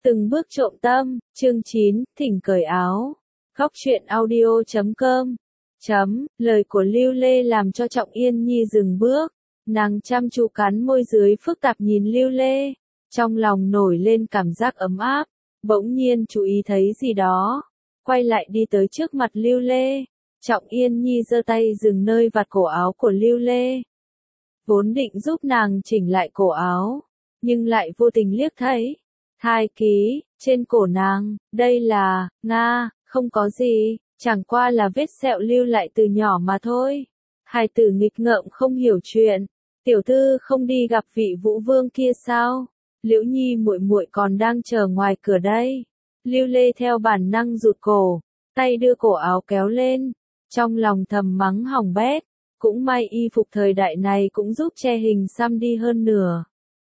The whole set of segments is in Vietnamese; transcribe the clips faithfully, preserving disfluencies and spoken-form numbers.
Từng bước trộm tâm, chương chín, thỉnh cởi áo. Góc truyện audio chấm com. Chấm, lời của Lưu Lê làm cho Trọng Yên Nhi dừng bước. Nàng chăm chú cắn môi dưới phức tạp nhìn Lưu Lê. Trong lòng nổi lên cảm giác ấm áp. Bỗng nhiên chú ý thấy gì đó. Quay lại đi tới trước mặt Lưu Lê. Trọng Yên Nhi giơ tay dừng nơi vạt cổ áo của Lưu Lê. Vốn định giúp nàng chỉnh lại cổ áo. Nhưng lại vô tình liếc thấy. Thai ký, trên cổ nàng, đây là, Nga, không có gì, chẳng qua là vết sẹo lưu lại từ nhỏ mà thôi. Hài tử nghịch ngợm không hiểu chuyện, tiểu thư không đi gặp vị Vũ Vương kia sao? Liễu Nhi muội muội còn đang chờ ngoài cửa đây. Lưu Lê theo bản năng rụt cổ, tay đưa cổ áo kéo lên, trong lòng thầm mắng hỏng bét, cũng may y phục thời đại này cũng giúp che hình xăm đi hơn nửa.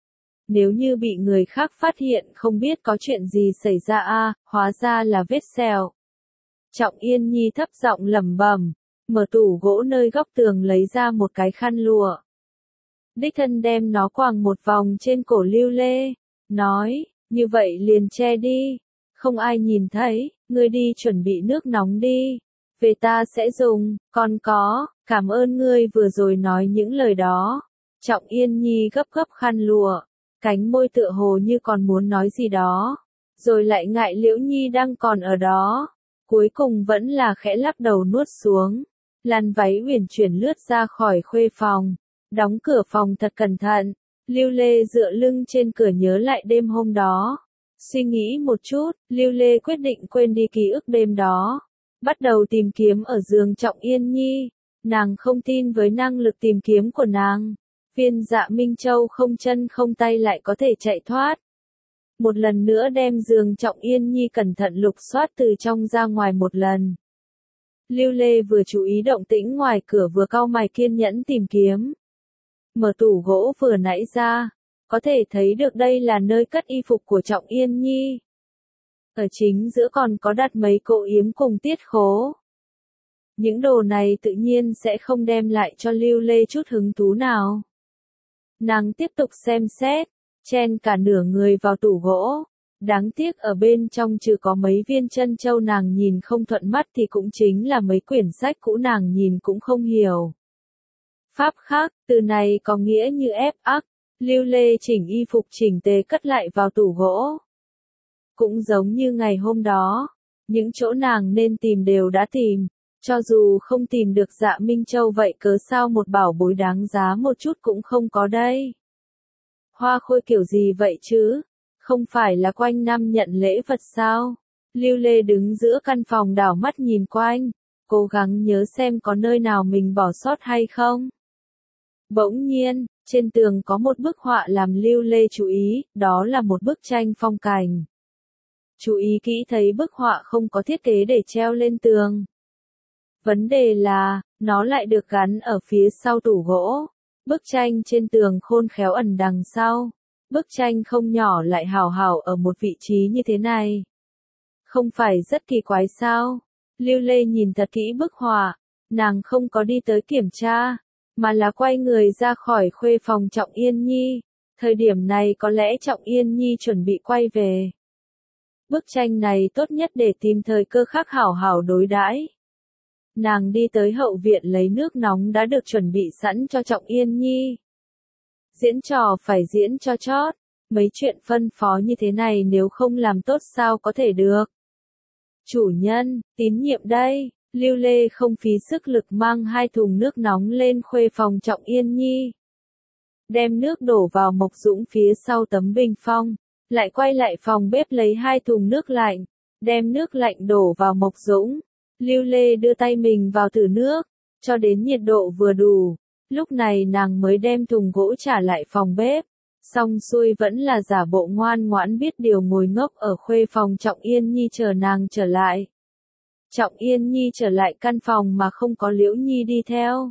Nếu như bị người khác phát hiện không biết có chuyện gì xảy ra a, à, hóa ra là vết sẹo. Trọng Yên Nhi thấp giọng lẩm bẩm, mở tủ gỗ nơi góc tường lấy ra một cái khăn lụa. Đích thân đem nó quàng một vòng trên cổ Lưu Lê, nói, như vậy liền che đi, không ai nhìn thấy, ngươi đi chuẩn bị nước nóng đi, về ta sẽ dùng, còn có, cảm ơn ngươi vừa rồi nói những lời đó. Trọng Yên Nhi gấp gấp khăn lụa. Cánh môi tựa hồ như còn muốn nói gì đó, rồi lại ngại Liễu Nhi đang còn ở đó, cuối cùng vẫn là khẽ lắc đầu nuốt xuống, làn váy uyển chuyển lướt ra khỏi khuê phòng, đóng cửa phòng thật cẩn thận. Lưu Lê dựa lưng trên cửa nhớ lại đêm hôm đó, suy nghĩ một chút, Lưu Lê quyết định quên đi ký ức đêm đó, bắt đầu tìm kiếm ở giường Trọng Yên Nhi, nàng không tin với năng lực tìm kiếm của nàng. Viên Dạ Minh Châu không chân không tay lại có thể chạy thoát. Một lần nữa đem giường Trọng Yên Nhi cẩn thận lục soát từ trong ra ngoài một lần. Lưu Lê vừa chú ý động tĩnh ngoài cửa vừa cau mày kiên nhẫn tìm kiếm. Mở tủ gỗ vừa nãy ra, có thể thấy được đây là nơi cất y phục của Trọng Yên Nhi. Ở chính giữa còn có đặt mấy cỗ yếm cùng tiết khố. Những đồ này tự nhiên sẽ không đem lại cho Lưu Lê chút hứng thú nào. Nàng tiếp tục xem xét, chen cả nửa người vào tủ gỗ. Đáng tiếc ở bên trong trừ có mấy viên chân châu nàng nhìn không thuận mắt thì cũng chính là mấy quyển sách cũ nàng nhìn cũng không hiểu. Pháp khắc, từ này có nghĩa như ép ắc, Lưu Lê chỉnh y phục chỉnh tề cất lại vào tủ gỗ. Cũng giống như ngày hôm đó, những chỗ nàng nên tìm đều đã tìm. Cho dù không tìm được Dạ Minh Châu vậy cớ sao một bảo bối đáng giá một chút cũng không có đây. Hoa khôi kiểu gì vậy chứ? Không phải là quanh năm nhận lễ vật sao? Lưu Lê đứng giữa căn phòng đảo mắt nhìn quanh, cố gắng nhớ xem có nơi nào mình bỏ sót hay không. Bỗng nhiên, trên tường có một bức họa làm Lưu Lê chú ý, đó là một bức tranh phong cảnh. Chú ý kỹ thấy bức họa không có thiết kế để treo lên tường. Vấn đề là, nó lại được gắn ở phía sau tủ gỗ. Bức tranh trên tường khôn khéo ẩn đằng sau. Bức tranh không nhỏ lại hào hào ở một vị trí như thế này. Không phải rất kỳ quái sao? Lưu Lê nhìn thật kỹ bức họa, nàng không có đi tới kiểm tra, mà là quay người ra khỏi khuê phòng Trọng Yên Nhi. Thời điểm này có lẽ Trọng Yên Nhi chuẩn bị quay về. Bức tranh này tốt nhất để tìm thời cơ khắc hảo hảo đối đãi. Nàng đi tới hậu viện lấy nước nóng đã được chuẩn bị sẵn cho Trọng Yên Nhi. Diễn trò phải diễn cho chót, mấy chuyện phân phó như thế này nếu không làm tốt sao có thể được. Chủ nhân, tín nhiệm đây, Lưu Lê không phí sức lực mang hai thùng nước nóng lên khuê phòng Trọng Yên Nhi. Đem nước đổ vào mộc dũng phía sau tấm bình phong, lại quay lại phòng bếp lấy hai thùng nước lạnh, đem nước lạnh đổ vào mộc dũng. Lưu Lê đưa tay mình vào thử nước, cho đến nhiệt độ vừa đủ, lúc này nàng mới đem thùng gỗ trả lại phòng bếp, xong xuôi vẫn là giả bộ ngoan ngoãn biết điều ngồi ngốc ở khuê phòng Trọng Yên Nhi chờ nàng trở lại. Trọng Yên Nhi trở lại căn phòng mà không có Liễu Nhi đi theo.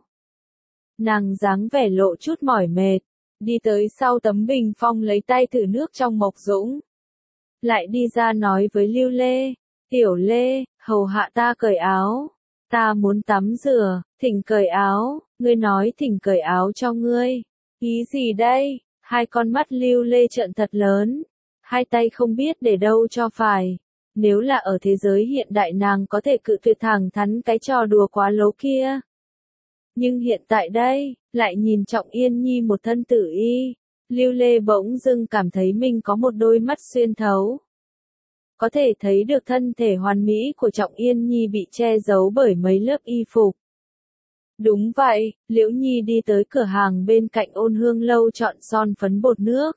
Nàng dáng vẻ lộ chút mỏi mệt, đi tới sau tấm bình phong lấy tay thử nước trong mộc dũng. Lại đi ra nói với Lưu Lê, Tiểu Lê, hầu hạ ta cởi áo, ta muốn tắm rửa, thỉnh cởi áo, ngươi nói thỉnh cởi áo cho ngươi. Ý gì đây? Hai con mắt Lưu Lê trợn thật lớn. hai tay không biết để đâu cho phải. Nếu là ở thế giới hiện đại nàng có thể cự tuyệt thẳng thắn cái trò đùa quá lố kia. Nhưng hiện tại đây, lại nhìn Trọng Yên Nhi một thân tử y, Lưu Lê bỗng dưng cảm thấy mình có một đôi mắt xuyên thấu. Có thể thấy được thân thể hoàn mỹ của Trọng Yên Nhi bị che giấu bởi mấy lớp y phục. Đúng vậy, Liễu Nhi đi tới cửa hàng bên cạnh Ôn Hương Lâu chọn son phấn bột nước.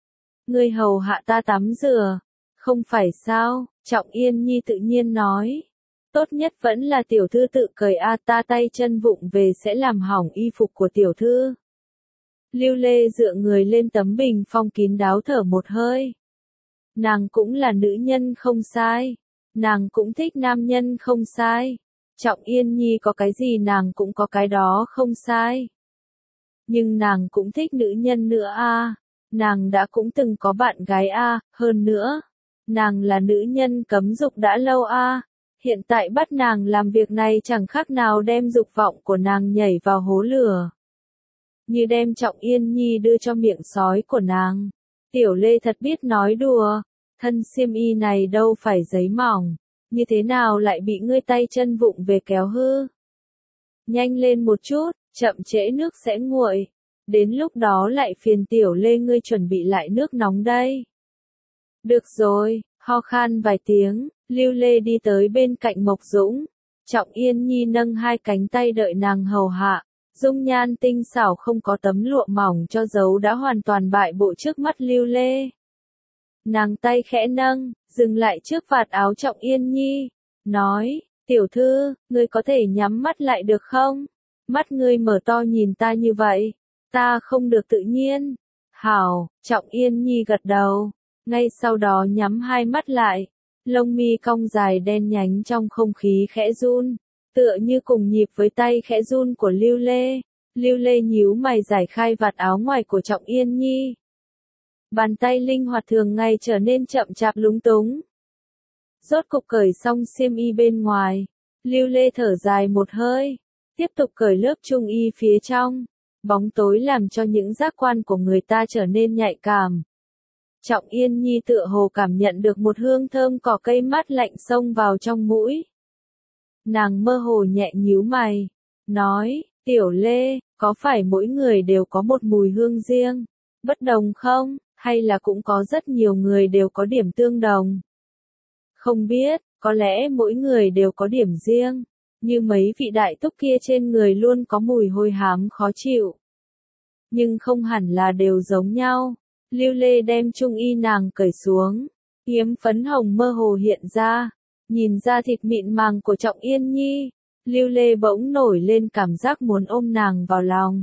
Ngươi hầu hạ ta tắm rửa. Không phải sao, Trọng Yên Nhi tự nhiên nói. Tốt nhất vẫn là tiểu thư tự cởi a, ta tay chân vụng về sẽ làm hỏng y phục của tiểu thư. Lưu Lê dựa người lên tấm bình phong kín đáo thở một hơi. Nàng cũng là nữ nhân không sai. Nàng cũng thích nam nhân không sai. Trọng Yên Nhi có cái gì nàng cũng có cái đó không sai. Nhưng nàng cũng thích nữ nhân nữa a. Nàng đã cũng từng có bạn gái a, hơn nữa. Nàng là nữ nhân cấm dục đã lâu a. Hiện tại bắt nàng làm việc này chẳng khác nào đem dục vọng của nàng nhảy vào hố lửa. Như đem Trọng Yên Nhi đưa cho miệng sói của nàng. Tiểu Lê thật biết nói đùa. Thân xiêm y này đâu phải giấy mỏng. Như thế nào lại bị ngươi tay chân vụng về kéo hư? Nhanh lên một chút, chậm trễ nước sẽ nguội. Đến lúc đó lại phiền Tiểu Lê ngươi chuẩn bị lại nước nóng đây. Được rồi, ho khan vài tiếng, Lưu Lê đi tới bên cạnh Mộc Dũng. Trọng Yên Nhi nâng hai cánh tay đợi nàng hầu hạ. Dung nhan tinh xảo không có tấm lụa mỏng cho dấu đã hoàn toàn bại bộ trước mắt Lưu Lê. Nàng tay khẽ nâng, dừng lại trước vạt áo Trọng Yên Nhi, nói, tiểu thư, ngươi có thể nhắm mắt lại được không? Mắt ngươi mở to nhìn ta như vậy, ta không được tự nhiên. Hảo, Trọng Yên Nhi gật đầu, ngay sau đó nhắm hai mắt lại, lông mi cong dài đen nhánh trong không khí khẽ run, tựa như cùng nhịp với tay khẽ run của Lưu Lê. Lưu Lê nhíu mày giải khai vạt áo ngoài của Trọng Yên Nhi. Bàn tay linh hoạt thường ngày trở nên chậm chạp lúng túng. Rốt cục cởi xong xiêm y bên ngoài, Lưu Lê thở dài một hơi, tiếp tục cởi lớp trung y phía trong. Bóng tối làm cho những giác quan của người ta trở nên nhạy cảm. Trọng Yên Nhi tựa hồ cảm nhận được một hương thơm cỏ cây mát lạnh xông vào trong mũi. Nàng mơ hồ nhẹ nhíu mày, nói, Tiểu Lê, có phải mỗi người đều có một mùi hương riêng, bất đồng không, hay là cũng có rất nhiều người đều có điểm tương đồng? Không biết, có lẽ mỗi người đều có điểm riêng, như mấy vị đại túc kia trên người luôn có mùi hôi hám khó chịu. Nhưng không hẳn là đều giống nhau. Lưu Lê đem trung y nàng cởi xuống, yếm phấn hồng mơ hồ hiện ra, nhìn ra thịt mịn màng của Trọng Yên Nhi, Lưu Lê bỗng nổi lên cảm giác muốn ôm nàng vào lòng.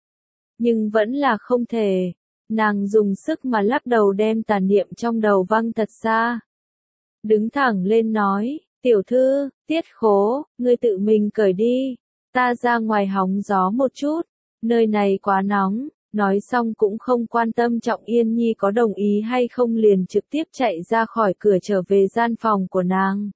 Nhưng vẫn là không thể, nàng dùng sức mà lắc đầu đem tà niệm trong đầu văng thật xa. Đứng thẳng lên nói, tiểu thư, Tiết Khố, ngươi tự mình cởi đi, ta ra ngoài hóng gió một chút, nơi này quá nóng. Nói xong cũng không quan tâm Trọng Yên Nhi có đồng ý hay không liền trực tiếp chạy ra khỏi cửa trở về gian phòng của nàng.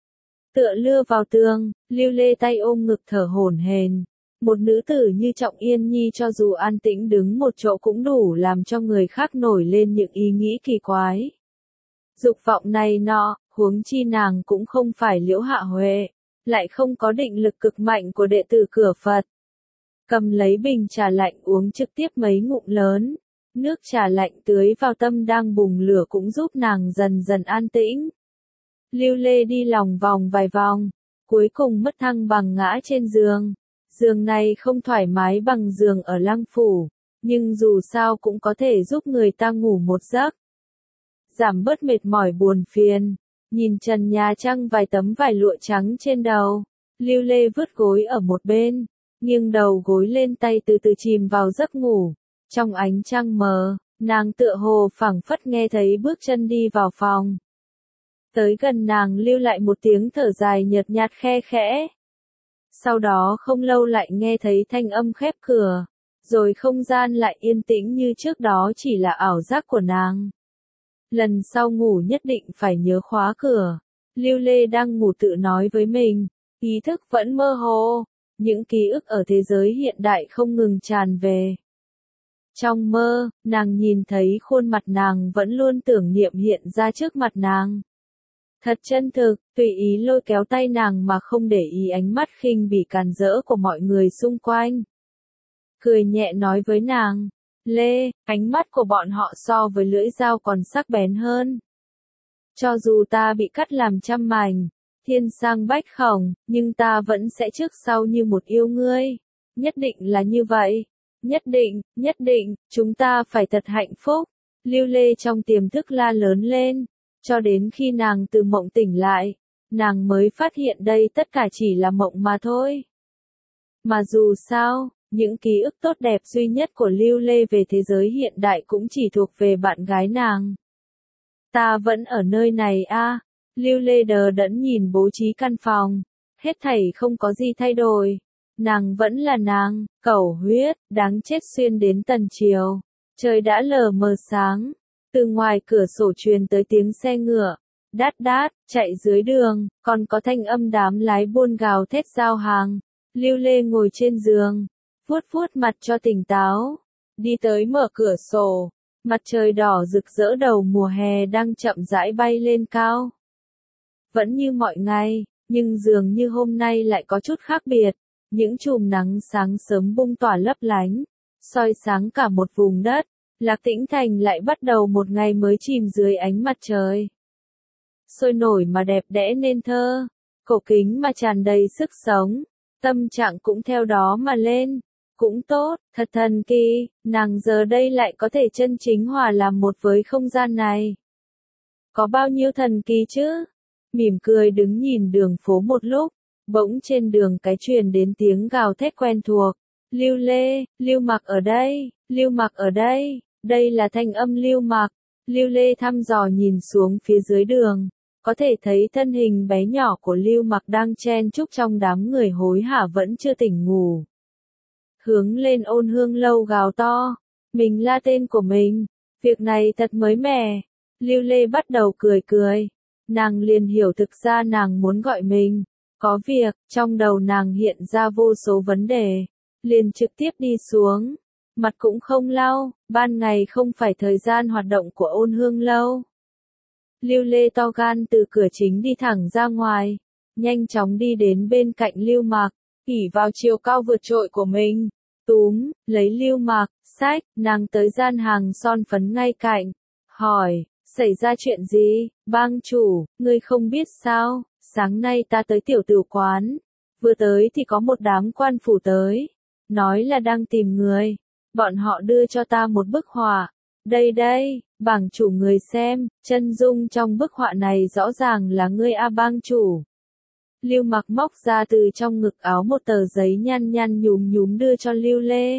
Tựa lưa vào tường, Lưu Lê tay ôm ngực thở hổn hển. Một nữ tử như Trọng Yên Nhi cho dù an tĩnh đứng một chỗ cũng đủ làm cho người khác nổi lên những ý nghĩ kỳ quái. Dục vọng này nọ, huống chi nàng cũng không phải Liễu Hạ Huệ, lại không có định lực cực mạnh của đệ tử cửa Phật. Cầm lấy bình trà lạnh uống trực tiếp mấy ngụm lớn, nước trà lạnh tưới vào tâm đang bùng lửa cũng giúp nàng dần dần an tĩnh. Lưu Lê đi lòng vòng vài vòng, cuối cùng mất thăng bằng ngã trên giường. Giường này không thoải mái bằng giường ở Lăng Phủ, nhưng dù sao cũng có thể giúp người ta ngủ một giấc. Giảm bớt mệt mỏi buồn phiền, nhìn trần nhà trăng vài tấm vải lụa trắng trên đầu, Lưu Lê vứt gối ở một bên. Nghiêng đầu gối lên tay từ từ chìm vào giấc ngủ. Trong ánh trăng mờ, nàng tựa hồ phảng phất nghe thấy bước chân đi vào phòng. Tới gần nàng lưu lại một tiếng thở dài nhợt nhạt khe khẽ. Sau đó không lâu lại nghe thấy thanh âm khép cửa. Rồi không gian lại yên tĩnh như trước đó chỉ là ảo giác của nàng. Lần sau ngủ nhất định phải nhớ khóa cửa. Lưu Lê đang ngủ tự nói với mình. Ý thức vẫn mơ hồ. Những ký ức ở thế giới hiện đại không ngừng tràn về. Trong mơ, nàng nhìn thấy khuôn mặt nàng vẫn luôn tưởng niệm hiện ra trước mặt nàng. Thật chân thực, tùy ý lôi kéo tay nàng mà không để ý ánh mắt khinh bỉ càn rỡ của mọi người xung quanh. Cười nhẹ nói với nàng, Lê, ánh mắt của bọn họ so với lưỡi dao còn sắc bén hơn. Cho dù ta bị cắt làm trăm mảnh, thiên sang bách khổng, nhưng ta vẫn sẽ trước sau như một yêu ngươi. Nhất định là như vậy. Nhất định, nhất định, chúng ta phải thật hạnh phúc. Lưu Lê trong tiềm thức la lớn lên, cho đến khi nàng từ mộng tỉnh lại, nàng mới phát hiện đây tất cả chỉ là mộng mà thôi. Mà dù sao, những ký ức tốt đẹp duy nhất của Lưu Lê về thế giới hiện đại cũng chỉ thuộc về bạn gái nàng. Ta vẫn ở nơi này a. À? Lưu Lê đờ đẫn nhìn bố trí căn phòng, hết thảy không có gì thay đổi. Nàng vẫn là nàng, cẩu huyết, đáng chết xuyên đến tận chiều. Trời đã lờ mờ sáng, từ ngoài cửa sổ truyền tới tiếng xe ngựa, đát đát, chạy dưới đường, còn có thanh âm đám lái buôn gào thét giao hàng. Lưu Lê ngồi trên giường, vuốt vuốt mặt cho tỉnh táo, đi tới mở cửa sổ, mặt trời đỏ rực rỡ đầu mùa hè đang chậm rãi bay lên cao. Vẫn như mọi ngày, nhưng dường như hôm nay lại có chút khác biệt. Những chùm nắng sáng sớm bung tỏa lấp lánh, soi sáng cả một vùng đất. Lạc Tĩnh Thành lại bắt đầu một ngày mới chìm dưới ánh mặt trời. Sôi nổi mà đẹp đẽ nên thơ, cổ kính mà tràn đầy sức sống, tâm trạng cũng theo đó mà lên. Cũng tốt, thật thần kỳ, nàng giờ đây lại có thể chân chính hòa làm một với không gian này. Có bao nhiêu thần kỳ chứ? Mỉm cười đứng nhìn đường phố một lúc, bỗng trên đường cái truyền đến tiếng gào thét quen thuộc. Lưu Lê, Lưu Mặc ở đây, Lưu Mặc ở đây, đây là thanh âm Lưu Mặc. Lưu Lê thăm dò nhìn xuống phía dưới đường, có thể thấy thân hình bé nhỏ của Lưu Mặc đang chen chúc trong đám người hối hả vẫn chưa tỉnh ngủ. Hướng lên Ôn Hương Lâu gào to, mình la tên của mình, việc này thật mới mẻ. Lưu Lê bắt đầu cười cười, nàng liền hiểu thực ra nàng muốn gọi mình. Có việc, trong đầu nàng hiện ra vô số vấn đề, liền trực tiếp đi xuống, mặt cũng không lau, ban ngày không phải thời gian hoạt động của Ôn Hương Lâu. Lưu Lê to gan từ cửa chính đi thẳng ra ngoài, nhanh chóng đi đến bên cạnh Lưu Mặc, ỷ vào chiều cao vượt trội của mình, túm, lấy Lưu Mặc, xách, nàng tới gian hàng son phấn ngay cạnh, hỏi, xảy ra chuyện gì, bang chủ, ngươi không biết sao? Sáng nay ta tới tiểu tử quán, vừa tới thì có một đám quan phủ tới, nói là đang tìm người, bọn họ đưa cho ta một bức họa, đây đây, bảng chủ người xem, chân dung trong bức họa này rõ ràng là ngươi a bang chủ. Lưu Mặc móc ra từ trong ngực áo một tờ giấy nhăn nhăn nhúm nhúm đưa cho Lưu Lê.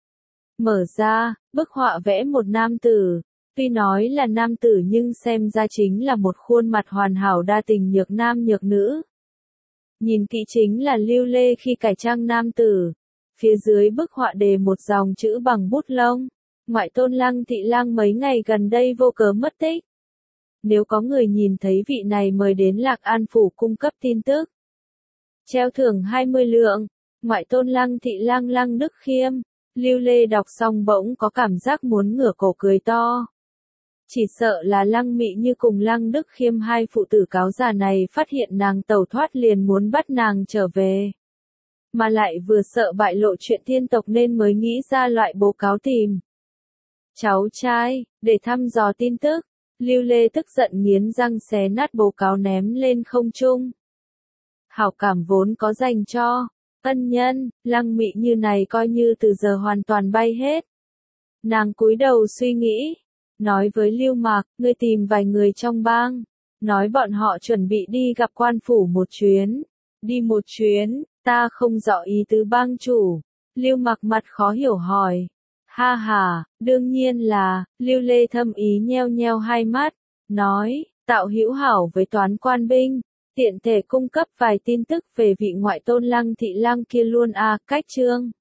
Mở ra, bức họa vẽ một nam tử. Tuy nói là nam tử nhưng xem ra chính là một khuôn mặt hoàn hảo đa tình nhược nam nhược nữ. Nhìn kỹ chính là Lưu Lê khi cải trang nam tử. Phía dưới bức họa đề một dòng chữ bằng bút lông. Ngoại tôn Lăng Thị Lang mấy ngày gần đây vô cớ mất tích. Nếu có người nhìn thấy vị này mời đến Lạc An Phủ cung cấp tin tức. Treo thưởng hai mươi lượng. Ngoại tôn Lăng Thị Lang Lăng Đức Khiêm. Lưu Lê đọc xong bỗng có cảm giác muốn ngửa cổ cười to. Chỉ sợ là Lăng Mị Như cùng Lăng Đức Khiêm hai phụ tử cáo già này phát hiện nàng tẩu thoát liền muốn bắt nàng trở về. Mà lại vừa sợ bại lộ chuyện thiên tộc nên mới nghĩ ra loại bố cáo tìm. Cháu trai, để thăm dò tin tức, Lưu Lê tức giận nghiến răng xé nát bố cáo ném lên không trung. Hảo cảm vốn có dành cho ân nhân, Lăng Mị Như này coi như từ giờ hoàn toàn bay hết. Nàng cúi đầu suy nghĩ. Nói với Lưu Mặc, ngươi tìm vài người trong bang, nói bọn họ chuẩn bị đi gặp quan phủ một chuyến. Đi một chuyến, ta không rõ ý tứ bang chủ. Lưu Mặc mặt khó hiểu hỏi. Ha ha, đương nhiên là, Lưu Lê thâm ý nheo nheo hai mắt, nói, tạo hữu hảo với toán quan binh, tiện thể cung cấp vài tin tức về vị ngoại tôn Lăng Thị Lang kia luôn a, cách chương.